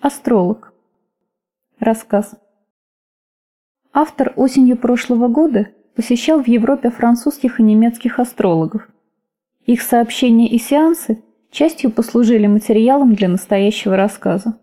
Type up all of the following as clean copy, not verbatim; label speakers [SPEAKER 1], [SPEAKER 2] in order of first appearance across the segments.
[SPEAKER 1] Астролог. Рассказ. Автор осенью прошлого года посещал в Европе французских и немецких астрологов. Их сообщения и сеансы частью послужили материалом для настоящего рассказа.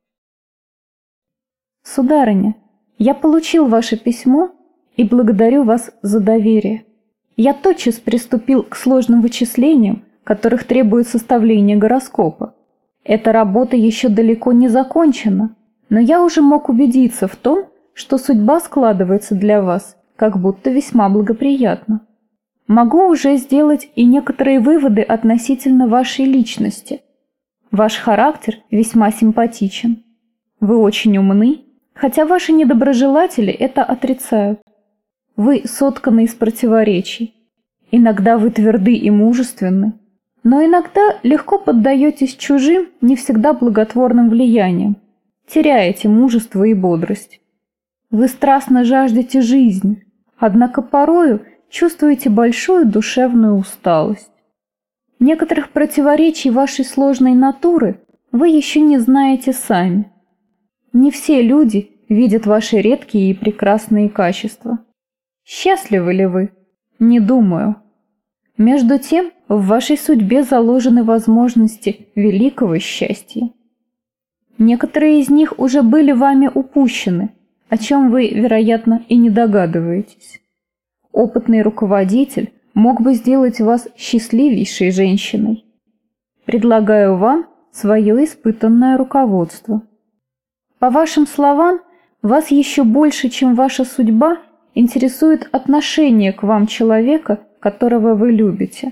[SPEAKER 1] Сударыня, я получил ваше письмо и благодарю вас за доверие. Я тотчас приступил к сложным вычислениям, которых требует составление гороскопа. Эта работа еще далеко не закончена, но я уже мог убедиться в том, что судьба складывается для вас как будто весьма благоприятно. Могу уже сделать и некоторые выводы относительно вашей личности. Ваш характер весьма симпатичен. Вы очень умны, хотя ваши недоброжелатели это отрицают. Вы сотканы из противоречий. Иногда вы тверды и мужественны, но иногда легко поддаетесь чужим, не всегда благотворным влияниям, теряете мужество и бодрость. Вы страстно жаждете жизни, однако порою чувствуете большую душевную усталость. Некоторых противоречий вашей сложной натуры вы еще не знаете сами. Не все люди видят ваши редкие и прекрасные качества. Счастливы ли вы? Не думаю. Между тем, в вашей судьбе заложены возможности великого счастья. Некоторые из них уже были вами упущены, о чем вы, вероятно, и не догадываетесь. Опытный руководитель мог бы сделать вас счастливейшей женщиной. Предлагаю вам свое испытанное руководство. По вашим словам, вас еще больше, чем ваша судьба, интересует отношение к вам человека, которого вы любите.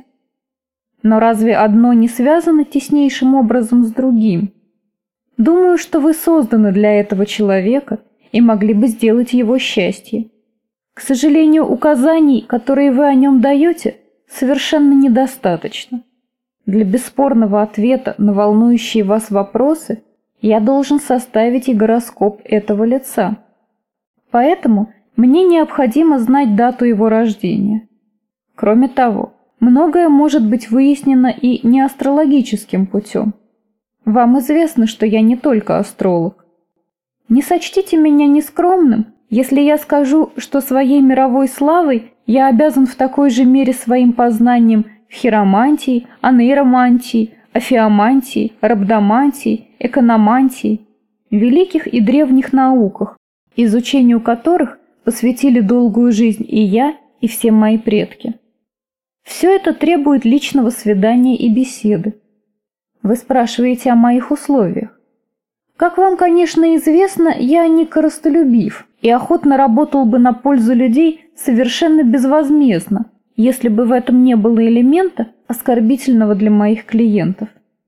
[SPEAKER 1] Но разве одно не связано теснейшим образом с другим? Думаю, что вы созданы для этого человека и могли бы сделать его счастье. К сожалению, указаний, которые вы о нем даете, совершенно недостаточно. Для бесспорного ответа на волнующие вас вопросы я должен составить и гороскоп этого лица. Поэтому мне необходимо знать дату его рождения. Кроме того, многое может быть выяснено и не астрологическим путем. Вам известно, что я не только астролог. Не сочтите меня нескромным, если я скажу, что своей мировой славой я обязан в такой же мере своим познанием в хиромантии, анейромантии, афиомантии, рhabdomантии, экономантии, великих и древних науках, изучению которых посвятили долгую жизнь и я, и все мои предки. Все это требует личного свидания и беседы. Вы спрашиваете о моих условиях. Как вам, конечно, известно, я не корыстолюбив и охотно работал бы на пользу людей совершенно безвозмездно, если бы в этом не было элемента, оскорбительного для моих клиентов.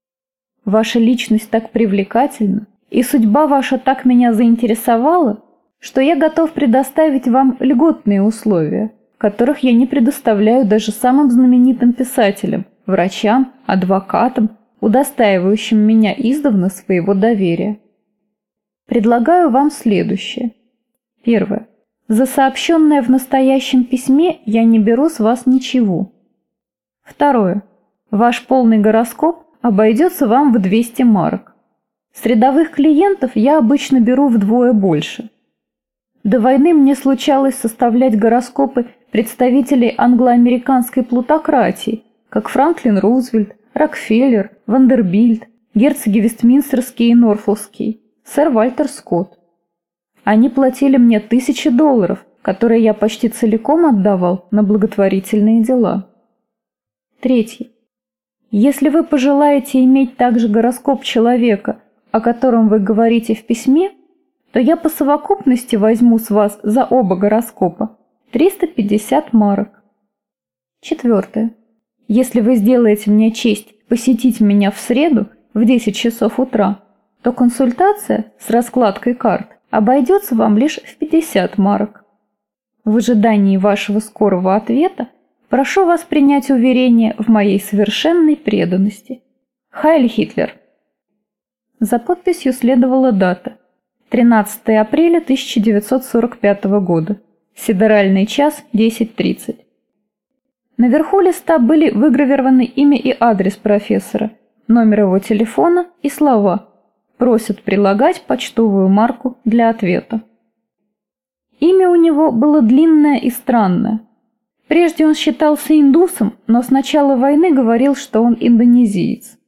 [SPEAKER 1] Ваша личность так привлекательна, и судьба ваша так меня заинтересовала, что я готов предоставить вам льготные условия, которых я не предоставляю даже самым знаменитым писателям, врачам, адвокатам, удостаивающим меня издавна своего доверия. Предлагаю вам следующее. Первое. За сообщенное в настоящем письме я не беру с вас ничего. Второе. Ваш полный гороскоп обойдется вам в 200 марок. С рядовых клиентов я обычно беру вдвое больше. До войны мне случалось составлять гороскопы представителей англо-американской плутократии, как Франклин Рузвельт, Рокфеллер, Вандербильт, герцоги Вестминстерские и Норфолкские, сэр Вальтер Скотт. Они платили мне $1000, которые я почти целиком отдавал на благотворительные дела. Третье. Если вы пожелаете иметь также гороскоп человека, о котором вы говорите в письме, то я по совокупности возьму с вас за оба гороскопа 350 марок. Четвертое. Если вы сделаете мне честь посетить меня в среду в 10 часов утра, то консультация с раскладкой карт обойдется вам лишь в 50 марок. В ожидании вашего скорого ответа прошу вас принять уверение в моей совершенной преданности. Хайль Хитлер. За подписью следовала дата – 13 апреля 1945 года, сидеральный час 10:30. Наверху листа были выгравированы имя и адрес профессора, номер его телефона и слова Просит прилагать почтовую марку для ответа. Имя у него было длинное и странное. Прежде он считался индусом, но с начала войны говорил, что он индонезиец.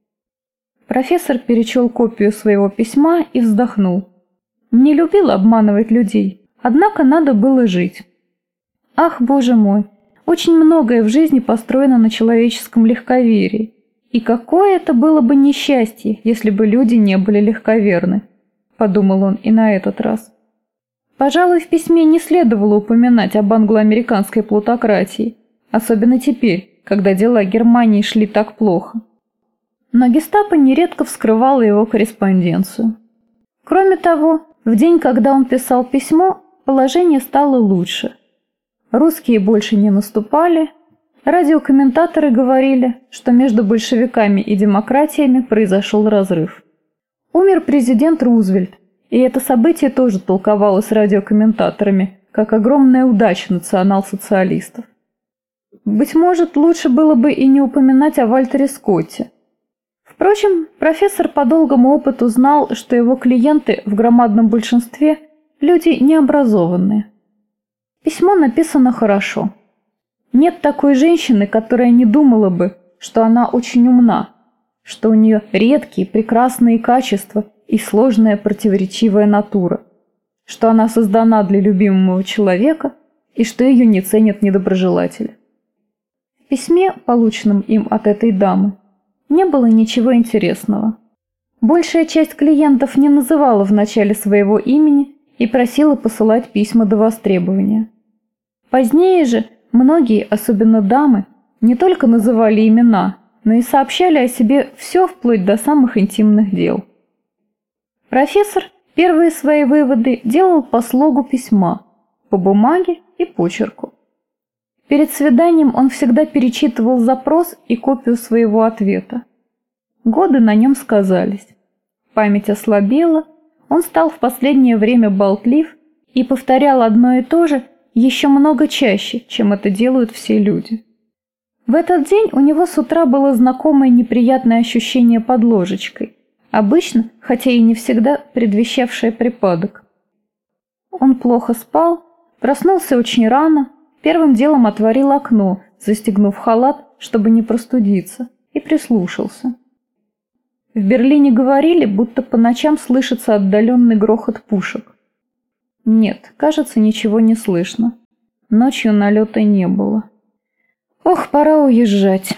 [SPEAKER 1] Профессор перечел копию своего письма и вздохнул. Не любил обманывать людей, однако надо было жить. Ах, боже мой, очень многое в жизни построено на человеческом легковерии. И какое это было бы несчастье, если бы люди не были легковерны, подумал он и на этот раз. Пожалуй, в письме не следовало упоминать об англо-американской плутократии, особенно теперь, когда дела Германии шли так плохо. Но гестапо нередко вскрывало его корреспонденцию. Кроме того, в день, когда он писал письмо, положение стало лучше. Русские больше не наступали, радиокомментаторы говорили, что между большевиками и демократиями произошел разрыв. Умер президент Рузвельт, и это событие тоже толковалось радиокомментаторами, как огромная удача национал-социалистов. Быть может, лучше было бы и не упоминать о Вальтере Скотте. Впрочем, профессор по долгому опыту знал, что его клиенты в громадном большинстве – люди необразованные. Письмо написано хорошо. Нет такой женщины, которая не думала бы, что она очень умна, что у нее редкие, прекрасные качества и сложная противоречивая натура, что она создана для любимого человека и что ее не ценят недоброжелатели. В письме, полученном им от этой дамы, не было ничего интересного. Большая часть клиентов не называла в начале своего имени и просила посылать письма до востребования. Позднее же многие, особенно дамы, не только называли имена, но и сообщали о себе все вплоть до самых интимных дел. Профессор первые свои выводы делал по слогу письма, по бумаге и почерку. Перед свиданием он всегда перечитывал запрос и копию своего ответа. Годы на нем сказались. Память ослабела, он стал в последнее время болтлив и повторял одно и то же еще много чаще, чем это делают все люди. В этот день у него с утра было знакомое неприятное ощущение под ложечкой, обычно, хотя и не всегда, предвещавшее припадок. Он плохо спал, проснулся очень рано, первым делом отворил окно, застегнув халат, чтобы не простудиться, и прислушался. В Берлине говорили, будто по ночам слышится отдаленный грохот пушек. Нет, кажется, ничего не слышно. Ночью налета не было. Ох, пора уезжать.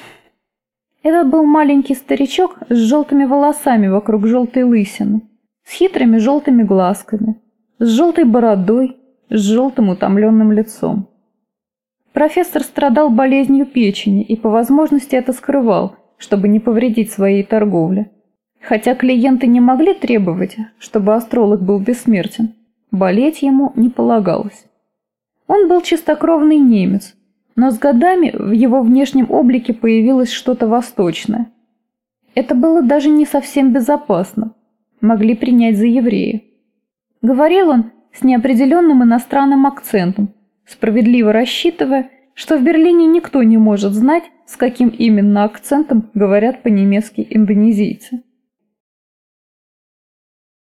[SPEAKER 1] Это был маленький старичок с желтыми волосами вокруг желтой лысины, с хитрыми желтыми глазками, с желтой бородой, с желтым утомленным лицом. Профессор страдал болезнью печени и по возможности это скрывал, чтобы не повредить своей торговле. Хотя клиенты не могли требовать, чтобы астролог был бессмертен, болеть ему не полагалось. Он был чистокровный немец, но с годами в его внешнем облике появилось что-то восточное. Это было даже не совсем безопасно, могли принять за еврея. Говорил он с неопределенным иностранным акцентом, справедливо рассчитывая, что в Берлине никто не может знать, с каким именно акцентом говорят по-немецки индонезийцы.